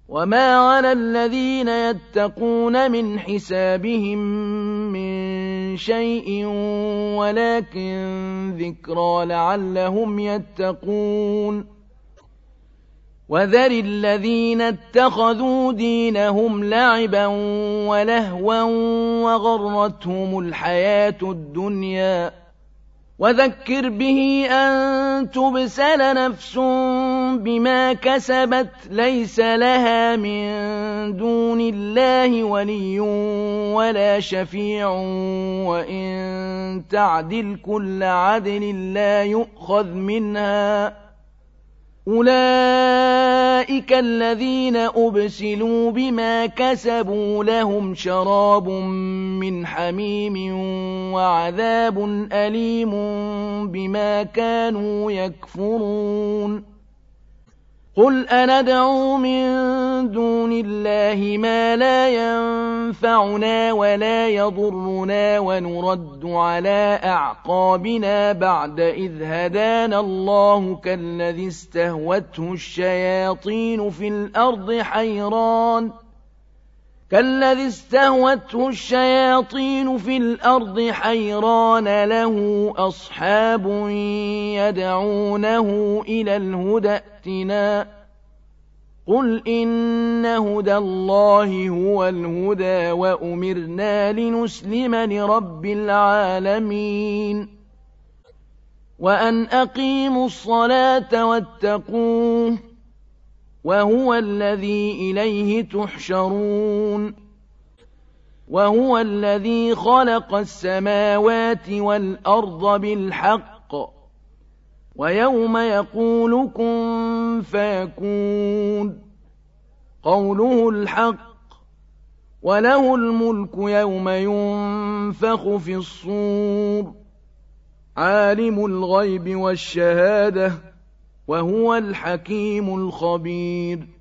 وما على الذين يتقون من حسابهم من شيء ولكن ذكرى لعلهم يتقون وذر الذين اتخذوا دينهم لعبا ولهوا وغرتهم الحياة الدنيا وذكر به أن تبسل نفس بما كسبت ليس لها من دون الله ولي ولا شفيع وإن تعدل كل عدل لا يؤخذ منها أولئك الذين أبسلوا بما كسبوا لهم شراب من حميم وعذاب أليم بما كانوا يكفرون قل أندعو من دون الله ما لا ينفعنا ولا يضرنا ونرد على أعقابنا بعد إذ هدانا الله كالذي استهوته الشياطين في الأرض حيران له أصحاب يدعونه إلى الهدى ائتنا قل إن هدى الله هو الهدى وأمرنا لنسلم لرب العالمين وأن أقيموا الصلاة واتقوه وهو الذي إليه تحشرون وهو الذي خلق السماوات والأرض بالحق ويوم يقول كن فيكون قوله الحق وله الملك يوم ينفخ في الصور عالم الغيب والشهادة وهو الحكيم الخبير